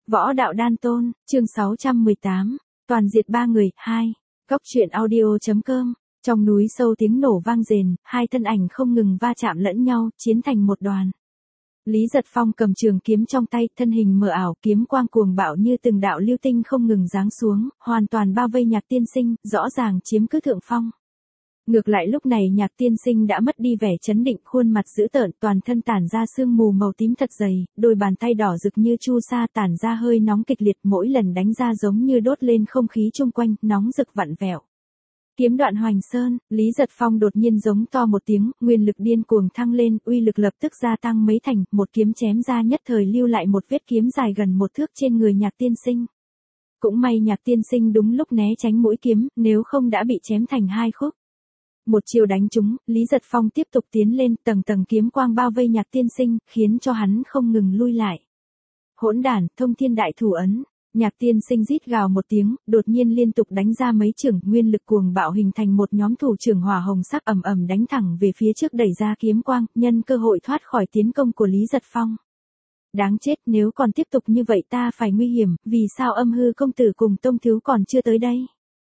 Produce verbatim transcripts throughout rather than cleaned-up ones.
Võ đạo đan tôn, chương sáu trăm mười tám, toàn diệt ba người, hai. Góc truyện audio.com. Trong núi sâu tiếng nổ vang rền, hai thân ảnh không ngừng va chạm lẫn nhau, chiến thành một đoàn. Lý Giật Phong cầm trường kiếm trong tay, thân hình mờ ảo, kiếm quang cuồng bạo như từng đạo lưu tinh không ngừng giáng xuống, hoàn toàn bao vây Nhạc Tiên Sinh, rõ ràng chiếm cứ thượng phong. Ngược lại lúc này Nhạc Tiên Sinh đã mất đi vẻ chấn định, khuôn mặt dữ tợn, toàn thân tản ra sương mù màu tím thật dày, đôi bàn tay đỏ rực như chu sa tản ra hơi nóng kịch liệt, mỗi lần đánh ra giống như đốt lên không khí chung quanh, nóng rực vặn vẹo. Kiếm đoạn hoành sơn, Lý Giật Phong đột nhiên giống to một tiếng, nguyên lực điên cuồng thăng lên, uy lực lập tức gia tăng mấy thành, một kiếm chém ra nhất thời lưu lại một vết kiếm dài gần một thước trên người Nhạc Tiên Sinh. Cũng may Nhạc Tiên Sinh đúng lúc né tránh mũi kiếm, nếu không đã bị chém thành hai khúc. Một chiều đánh trúng, Lý Giật Phong tiếp tục tiến lên, tầng tầng kiếm quang bao vây Nhạc Tiên Sinh, khiến cho hắn không ngừng lui lại. Hỗn đản, thông thiên đại thủ ấn. Nhạc Tiên Sinh rít gào một tiếng, đột nhiên liên tục đánh ra mấy chưởng, nguyên lực cuồng bạo hình thành một nhóm thủ trưởng hỏa hồng sắc ầm ầm đánh thẳng về phía trước, đẩy ra kiếm quang, nhân cơ hội thoát khỏi tiến công của Lý Giật Phong. Đáng chết, nếu còn tiếp tục như vậy ta phải nguy hiểm, vì sao Âm Hư công tử cùng Tông thiếu còn chưa tới đây?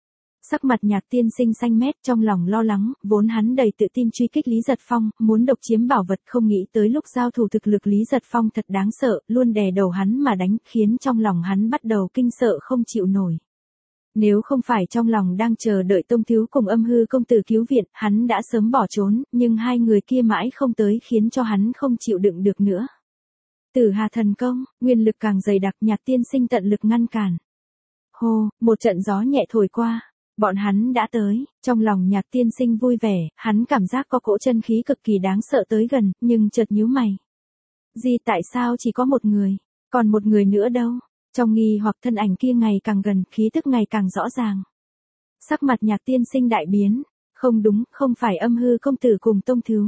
Sắc mặt Nhạc Tiên Sinh xanh mét, trong lòng lo lắng, vốn hắn đầy tự tin truy kích Lý Giật Phong, muốn độc chiếm bảo vật, không nghĩ tới lúc giao thủ thực lực Lý Giật Phong thật đáng sợ, luôn đè đầu hắn mà đánh, khiến trong lòng hắn bắt đầu kinh sợ không chịu nổi. Nếu không phải trong lòng đang chờ đợi Tông thiếu cùng Âm Hư công tử cứu viện, hắn đã sớm bỏ trốn, nhưng hai người kia mãi không tới khiến cho hắn không chịu đựng được nữa. Tử Hà thần công, nguyên lực càng dày đặc, Nhạc Tiên Sinh tận lực ngăn cản. Hô, một trận gió nhẹ thổi qua. Bọn hắn đã tới, trong lòng Nhạc Tiên Sinh vui vẻ, hắn cảm giác có cỗ chân khí cực kỳ đáng sợ tới gần, nhưng chợt nhíu mày. Gì, tại sao chỉ có một người, còn một người nữa đâu? Trong nghi hoặc thân ảnh kia ngày càng gần, khí tức ngày càng rõ ràng. Sắc mặt Nhạc Tiên Sinh đại biến, không đúng, không phải Âm Hư công tử cùng Tông thiếu.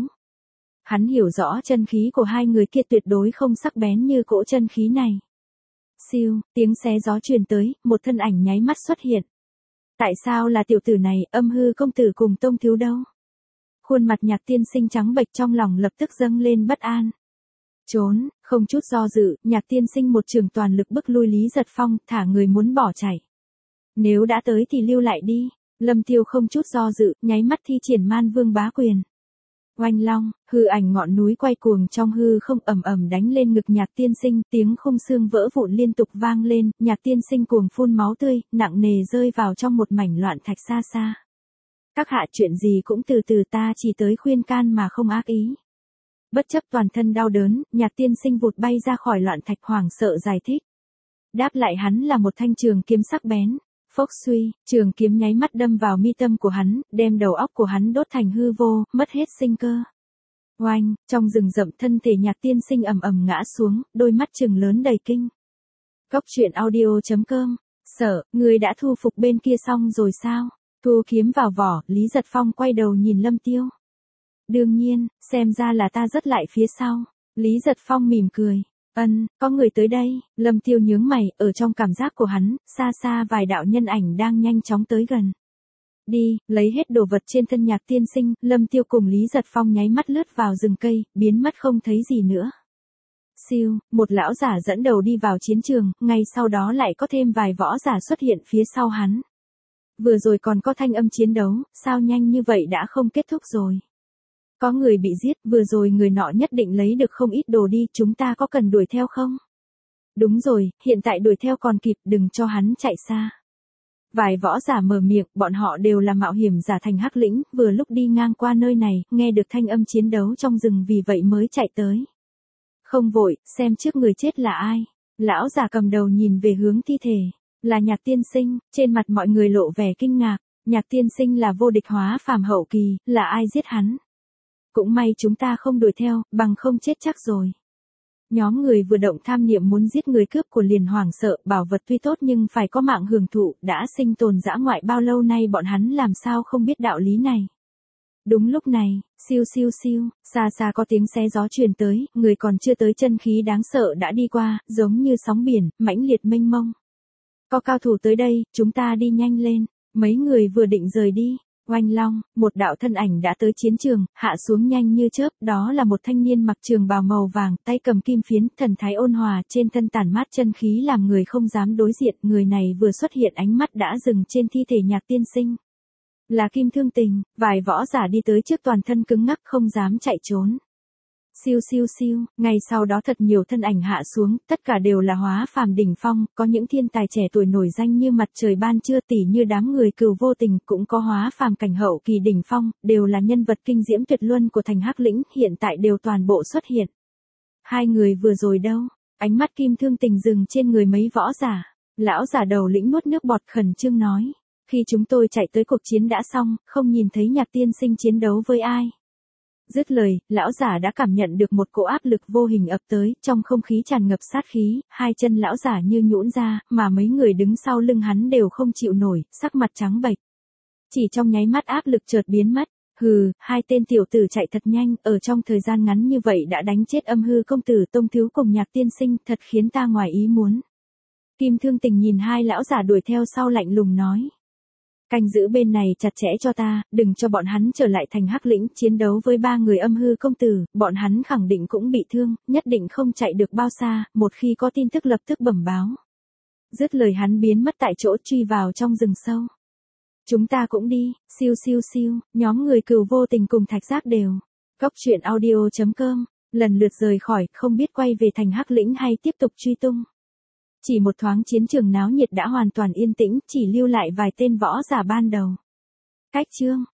Hắn hiểu rõ chân khí của hai người kia tuyệt đối không sắc bén như cỗ chân khí này. Siêu, tiếng xé gió truyền tới, một thân ảnh nháy mắt xuất hiện. Tại sao là tiểu tử này, Âm Hư công tử cùng Tông thiếu đâu? Khuôn mặt Nhạc Tiên Sinh trắng bệch, trong lòng lập tức dâng lên bất an. Trốn, không chút do dự, Nhạc Tiên Sinh một trường toàn lực bức lui Lý Giật Phong, thả người muốn bỏ chạy. Nếu đã tới thì lưu lại đi. Lâm Tiêu không chút do dự, nháy mắt thi triển Man Vương bá quyền. Oanh long, hư ảnh ngọn núi quay cuồng trong hư không, ầm ầm đánh lên ngực Nhạc Tiên Sinh, tiếng khung xương vỡ vụn liên tục vang lên, Nhạc Tiên Sinh cuồng phun máu tươi, nặng nề rơi vào trong một mảnh loạn thạch xa xa. Các hạ, chuyện gì cũng từ từ, ta chỉ tới khuyên can mà không ác ý. Bất chấp toàn thân đau đớn, Nhạc Tiên Sinh vụt bay ra khỏi loạn thạch, hoảng sợ giải thích. Đáp lại hắn là một thanh trường kiếm sắc bén. Phốc suy, trường kiếm nháy mắt đâm vào mi tâm của hắn, đem đầu óc của hắn đốt thành hư vô, mất hết sinh cơ. Oanh, trong rừng rậm thân thể Nhạc Tiên Sinh ầm ầm ngã xuống, đôi mắt trừng lớn đầy kinh. Góc truyện audio.com. Sợ, người đã thu phục bên kia xong rồi sao? Thu kiếm vào vỏ, Lý Giật Phong quay đầu nhìn Lâm Tiêu. Đương nhiên, xem ra là ta rất lại phía sau. Lý Giật Phong mỉm cười. Ân, có người tới đây. Lâm Tiêu nhướng mày, ở trong cảm giác của hắn, xa xa vài đạo nhân ảnh đang nhanh chóng tới gần. Đi, lấy hết đồ vật trên thân Nhạc Tiên Sinh, Lâm Tiêu cùng Lý Giật Phong nháy mắt lướt vào rừng cây, biến mất không thấy gì nữa. Siêu, một lão giả dẫn đầu đi vào chiến trường, ngay sau đó lại có thêm vài võ giả xuất hiện phía sau hắn. Vừa rồi còn có thanh âm chiến đấu, sao nhanh như vậy đã không kết thúc rồi? Có người bị giết, vừa rồi người nọ nhất định lấy được không ít đồ đi, chúng ta có cần đuổi theo không? Đúng rồi, hiện tại đuổi theo còn kịp, đừng cho hắn chạy xa. Vài võ giả mở miệng, bọn họ đều là mạo hiểm giả thành Hắc Lĩnh, vừa lúc đi ngang qua nơi này, nghe được thanh âm chiến đấu trong rừng vì vậy mới chạy tới. Không vội, xem trước người chết là ai. Lão giả cầm đầu nhìn về hướng thi thể, là Nhạc Tiên Sinh, trên mặt mọi người lộ vẻ kinh ngạc. Nhạc Tiên Sinh là vô địch hóa phàm hậu kỳ, là ai giết hắn? Cũng may chúng ta không đuổi theo, bằng không chết chắc rồi. Nhóm người vừa động tham niệm muốn giết người cướp của liền hoảng sợ, bảo vật tuy tốt nhưng phải có mạng hưởng thụ, đã sinh tồn dã ngoại bao lâu nay bọn hắn làm sao không biết đạo lý này. Đúng lúc này, siêu siêu siêu, xa xa có tiếng xé gió truyền tới, người còn chưa tới chân khí đáng sợ đã đi qua, giống như sóng biển, mãnh liệt mênh mông. Có cao thủ tới đây, chúng ta đi nhanh lên. Mấy người vừa định rời đi, Oanh long, một đạo thân ảnh đã tới chiến trường, hạ xuống nhanh như chớp, đó là một thanh niên mặc trường bào màu vàng, tay cầm kim phiến, thần thái ôn hòa, trên thân tản mát chân khí làm người không dám đối diện, người này vừa xuất hiện ánh mắt đã dừng trên thi thể Nhạc tiên sinh. Là Kim Thương Tình, vài võ giả đi tới trước toàn thân cứng ngắc không dám chạy trốn. Siêu siêu siêu, ngày sau đó thật nhiều thân ảnh hạ xuống, tất cả đều là hóa phàm đỉnh phong, có những thiên tài trẻ tuổi nổi danh như mặt trời ban trưa tỉ như đám người Cừu Vô Tình, cũng có hóa phàm cảnh hậu kỳ đỉnh phong, đều là nhân vật kinh diễm tuyệt luân của thành Hắc Lĩnh, hiện tại đều toàn bộ xuất hiện. Hai người vừa rồi đâu? Ánh mắt Kim Thương Tình dừng trên người mấy võ giả. Lão giả đầu lĩnh nuốt nước bọt khẩn trương nói, khi chúng tôi chạy tới cuộc chiến đã xong, không nhìn thấy Nhạc tiên sinh chiến đấu với ai. Dứt lời, lão giả đã cảm nhận được một cỗ áp lực vô hình ập tới, trong không khí tràn ngập sát khí, hai chân lão giả như nhũn ra, mà mấy người đứng sau lưng hắn đều không chịu nổi, sắc mặt trắng bệch. Chỉ trong nháy mắt áp lực chợt biến mất, hừ, hai tên tiểu tử chạy thật nhanh, ở trong thời gian ngắn như vậy đã đánh chết Âm Hư công tử Tông thiếu cùng Nhạc tiên sinh, thật khiến ta ngoài ý muốn. Kim Thương Tình nhìn hai lão giả đuổi theo sau lạnh lùng nói. Canh giữ bên này chặt chẽ cho ta, đừng cho bọn hắn trở lại thành Hắc Lĩnh chiến đấu với ba người Âm Hư công tử, bọn hắn khẳng định cũng bị thương, nhất định không chạy được bao xa, một khi có tin tức lập tức bẩm báo. Dứt lời hắn biến mất tại chỗ truy vào trong rừng sâu. Chúng ta cũng đi, siêu siêu siêu, nhóm người Cừu Vô Tình cùng Thạch Giác đều. Góc truyện audio chấm com, lần lượt rời khỏi, không biết quay về thành Hắc Lĩnh hay tiếp tục truy tung. Chỉ một thoáng chiến trường náo nhiệt đã hoàn toàn yên tĩnh, chỉ lưu lại vài tên võ giả ban đầu. Cách chương